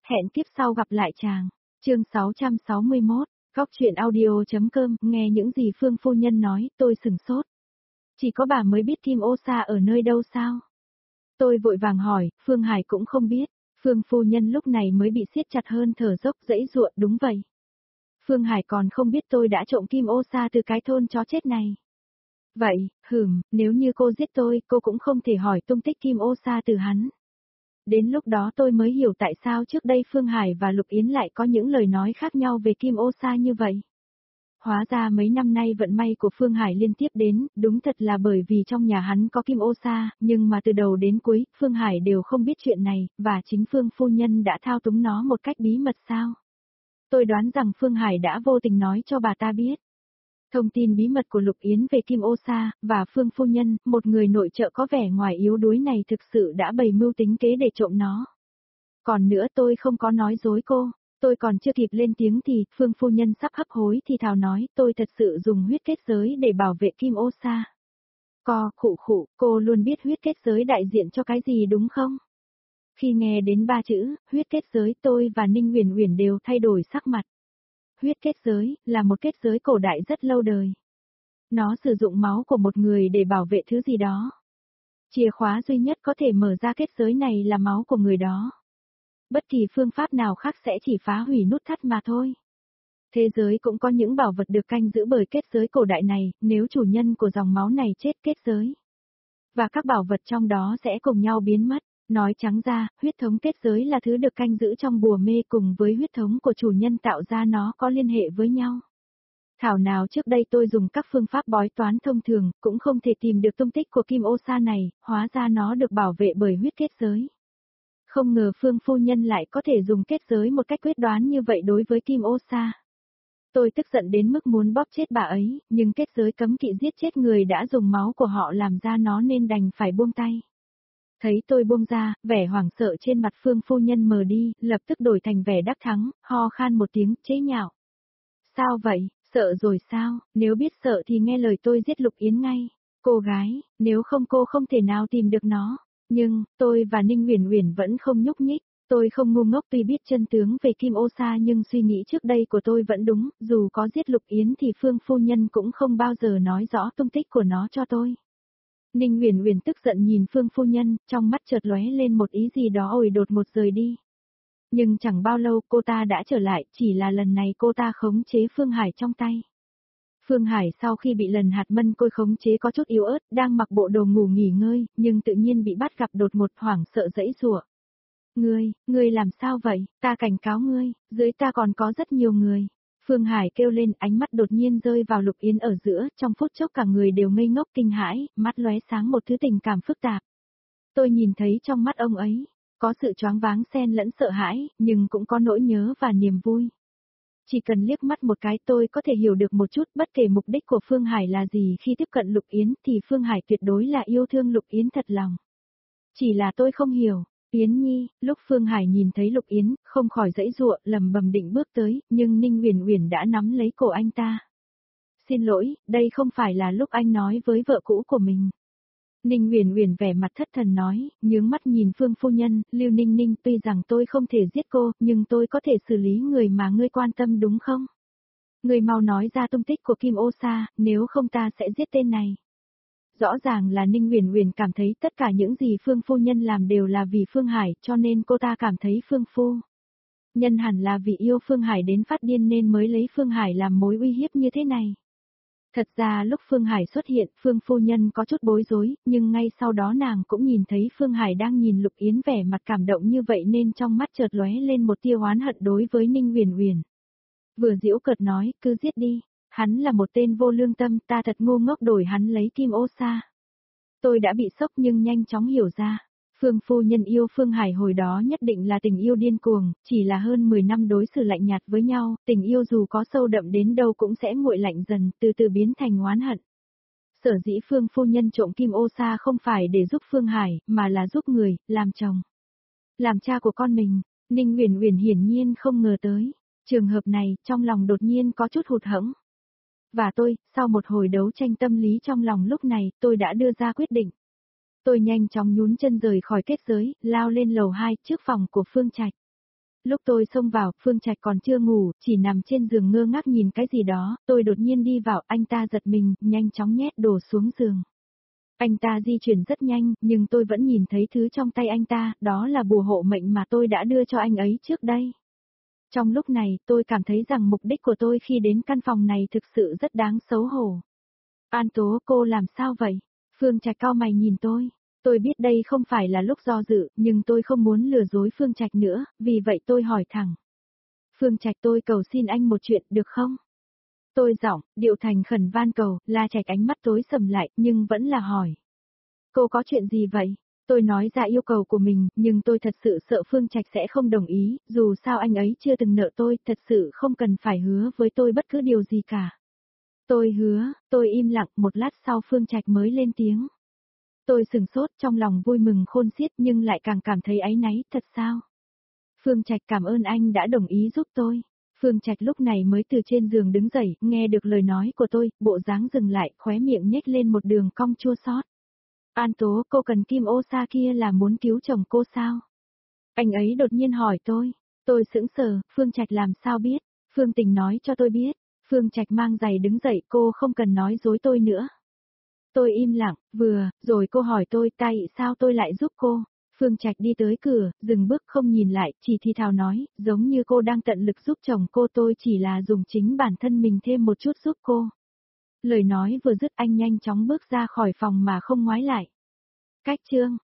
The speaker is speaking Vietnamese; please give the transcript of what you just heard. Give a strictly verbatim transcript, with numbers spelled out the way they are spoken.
Hẹn kiếp sau gặp lại chàng. Chương sáu trăm sáu mươi mốt, Góc truyện audio.com, nghe những gì Phương phu nhân nói, tôi sửng sốt. Chỉ có bà mới biết Kim Ô Sa ở nơi đâu sao? Tôi vội vàng hỏi, Phương Hải cũng không biết. Phương phu nhân lúc này mới bị siết chặt hơn thở dốc dãy ruộng, đúng vậy. Phương Hải còn không biết tôi đã trộm Kim Ô Sa từ cái thôn chó chết này. Vậy, hừm, nếu như cô giết tôi, cô cũng không thể hỏi tung tích Kim Ô Sa từ hắn. Đến lúc đó tôi mới hiểu tại sao trước đây Phương Hải và Lục Yến lại có những lời nói khác nhau về Kim Ô Sa như vậy. Hóa ra mấy năm nay vận may của Phương Hải liên tiếp đến, đúng thật là bởi vì trong nhà hắn có Kim Ô Sa, nhưng mà từ đầu đến cuối, Phương Hải đều không biết chuyện này, và chính Phương phu nhân đã thao túng nó một cách bí mật sao. Tôi đoán rằng Phương Hải đã vô tình nói cho bà ta biết. Thông tin bí mật của Lục Yến về Kim Ô Sa, và Phương phu nhân, một người nội trợ có vẻ ngoài yếu đuối này thực sự đã bày mưu tính kế để trộm nó. Còn nữa tôi không có nói dối cô, tôi còn chưa kịp lên tiếng thì, Phương phu nhân sắp hấp hối thì thào nói tôi thật sự dùng huyết kết giới để bảo vệ Kim Ô Sa. Co, khụ khụ, cô luôn biết huyết kết giới đại diện cho cái gì đúng không? Khi nghe đến ba chữ, huyết kết giới, tôi và Ninh Uyển Uyển đều thay đổi sắc mặt. Huyết kết giới, là một kết giới cổ đại rất lâu đời. Nó sử dụng máu của một người để bảo vệ thứ gì đó. Chìa khóa duy nhất có thể mở ra kết giới này là máu của người đó. Bất kỳ phương pháp nào khác sẽ chỉ phá hủy nút thắt mà thôi. Thế giới cũng có những bảo vật được canh giữ bởi kết giới cổ đại này, nếu chủ nhân của dòng máu này chết kết giới. Và các bảo vật trong đó sẽ cùng nhau biến mất. Nói trắng ra, huyết thống kết giới là thứ được canh giữ trong bùa mê cùng với huyết thống của chủ nhân tạo ra nó có liên hệ với nhau. Thảo nào trước đây tôi dùng các phương pháp bói toán thông thường, cũng không thể tìm được tung tích của Kim Ô Sa này, hóa ra nó được bảo vệ bởi huyết kết giới. Không ngờ Phương phu nhân lại có thể dùng kết giới một cách quyết đoán như vậy đối với Kim Ô Sa. Tôi tức giận đến mức muốn bóp chết bà ấy, nhưng kết giới cấm kỵ giết chết người đã dùng máu của họ làm ra nó nên đành phải buông tay. Thấy tôi buông ra, vẻ hoảng sợ trên mặt Phương phu nhân mờ đi, lập tức đổi thành vẻ đắc thắng, ho khan một tiếng, chế nhạo. Sao vậy, sợ rồi sao, nếu biết sợ thì nghe lời tôi giết Lục Yến ngay. Cô gái, nếu không cô không thể nào tìm được nó. Nhưng, tôi và Ninh Uyển Uyển vẫn không nhúc nhích. Tôi không ngu ngốc tuy biết chân tướng về Kim Ô Sa nhưng suy nghĩ trước đây của tôi vẫn đúng, dù có giết Lục Yến thì Phương phu nhân cũng không bao giờ nói rõ tung tích của nó cho tôi. Ninh Uyển Uyển tức giận nhìn Phương phu nhân, trong mắt chợt lóe lên một ý gì đó ồi đột ngột rời đi. Nhưng chẳng bao lâu cô ta đã trở lại, chỉ là lần này cô ta khống chế Phương Hải trong tay. Phương Hải sau khi bị lần hạt mân côi khống chế có chút yếu ớt, đang mặc bộ đồ ngủ nghỉ ngơi, nhưng tự nhiên bị bắt gặp đột ngột hoảng sợ dãy rủa. Ngươi, ngươi làm sao vậy, ta cảnh cáo ngươi, dưới ta còn có rất nhiều người. Phương Hải kêu lên, ánh mắt đột nhiên rơi vào Lục Yến ở giữa, trong phút chốc cả người đều ngây ngốc kinh hãi, mắt lóe sáng một thứ tình cảm phức tạp. Tôi nhìn thấy trong mắt ông ấy, có sự choáng váng xen lẫn sợ hãi, nhưng cũng có nỗi nhớ và niềm vui. Chỉ cần liếc mắt một cái tôi có thể hiểu được một chút bất kể mục đích của Phương Hải là gì khi tiếp cận Lục Yến thì Phương Hải tuyệt đối là yêu thương Lục Yến thật lòng. Chỉ là tôi không hiểu. Yến Nhi, lúc Phương Hải nhìn thấy Lục Yến, không khỏi dãy giụa, lầm bầm định bước tới, nhưng Ninh Uyển Uyển đã nắm lấy cổ anh ta. Xin lỗi, đây không phải là lúc anh nói với vợ cũ của mình. Ninh Uyển Uyển vẻ mặt thất thần nói, nhướng mắt nhìn Phương phu nhân, Lưu Ninh Ninh, tuy rằng tôi không thể giết cô, nhưng tôi có thể xử lý người mà ngươi quan tâm đúng không? Ngươi mau nói ra tung tích của Kim Ô Sa, nếu không ta sẽ giết tên này. Rõ ràng là Ninh Uyển Uyển cảm thấy tất cả những gì Phương phu nhân làm đều là vì Phương Hải, cho nên cô ta cảm thấy Phương phu nhân hẳn là vì yêu Phương Hải đến phát điên nên mới lấy Phương Hải làm mối uy hiếp như thế này. Thật ra lúc Phương Hải xuất hiện, Phương phu nhân có chút bối rối, nhưng ngay sau đó nàng cũng nhìn thấy Phương Hải đang nhìn Lục Yến vẻ mặt cảm động như vậy nên trong mắt chợt lóe lên một tia oán hận đối với Ninh Uyển Uyển. Vừa giễu cợt nói, cứ giết đi. Hắn là một tên vô lương tâm, ta thật ngu ngốc đổi hắn lấy Kim Ô Sa. Tôi đã bị sốc nhưng nhanh chóng hiểu ra. Phương phu nhân yêu Phương Hải hồi đó nhất định là tình yêu điên cuồng, chỉ là hơn mười năm đối xử lạnh nhạt với nhau, tình yêu dù có sâu đậm đến đâu cũng sẽ nguội lạnh dần, từ từ biến thành oán hận. Sở dĩ Phương phu nhân trộm Kim Ô Sa không phải để giúp Phương Hải, mà là giúp người, làm chồng. Làm cha của con mình, Ninh Uyển Uyển hiển nhiên không ngờ tới. Trường hợp này, trong lòng đột nhiên có chút hụt hẫng. Và tôi, sau một hồi đấu tranh tâm lý trong lòng lúc này, tôi đã đưa ra quyết định. Tôi nhanh chóng nhún chân rời khỏi kết giới, lao lên lầu hai trước phòng của Phương Trạch. Lúc tôi xông vào, Phương Trạch còn chưa ngủ, chỉ nằm trên giường ngơ ngác nhìn cái gì đó, tôi đột nhiên đi vào, anh ta giật mình, nhanh chóng nhét đồ xuống giường. Anh ta di chuyển rất nhanh, nhưng tôi vẫn nhìn thấy thứ trong tay anh ta, đó là bùa hộ mệnh mà tôi đã đưa cho anh ấy trước đây. Trong lúc này, tôi cảm thấy rằng mục đích của tôi khi đến căn phòng này thực sự rất đáng xấu hổ. An Tố, cô làm sao vậy? Phương Trạch cau mày nhìn tôi. Tôi biết đây không phải là lúc do dự, nhưng tôi không muốn lừa dối Phương Trạch nữa, vì vậy tôi hỏi thẳng. Phương Trạch, tôi cầu xin anh một chuyện được không? Tôi giọng, điệu thành khẩn van cầu, La Trạch ánh mắt tối sầm lại, nhưng vẫn là hỏi. Cô có chuyện gì vậy? Tôi nói ra yêu cầu của mình, nhưng tôi thật sự sợ Phương Trạch sẽ không đồng ý, dù sao anh ấy chưa từng nợ tôi, thật sự không cần phải hứa với tôi bất cứ điều gì cả. Tôi hứa, tôi im lặng, một lát sau Phương Trạch mới lên tiếng. Tôi sừng sốt, trong lòng vui mừng khôn xiết nhưng lại càng cảm thấy áy náy, thật sao? Phương Trạch, cảm ơn anh đã đồng ý giúp tôi. Phương Trạch lúc này mới từ trên giường đứng dậy, nghe được lời nói của tôi, bộ dáng dừng lại, khóe miệng nhếch lên một đường cong chua xót. An Tố, cô cần Kim Ô Sa kia là muốn cứu chồng cô sao? Anh ấy đột nhiên hỏi tôi. Tôi sững sờ, Phương Trạch làm sao biết? Phương Tình nói cho tôi biết. Phương Trạch mang giày đứng dậy, cô không cần nói dối tôi nữa. Tôi im lặng, vừa, rồi cô hỏi tôi tại sao tôi lại giúp cô. Phương Trạch đi tới cửa, dừng bước không nhìn lại, chỉ thì thào nói, giống như cô đang tận lực giúp chồng cô, tôi chỉ là dùng chính bản thân mình thêm một chút giúp cô. Lời nói vừa dứt anh nhanh chóng bước ra khỏi phòng mà không ngoái lại. Cách chương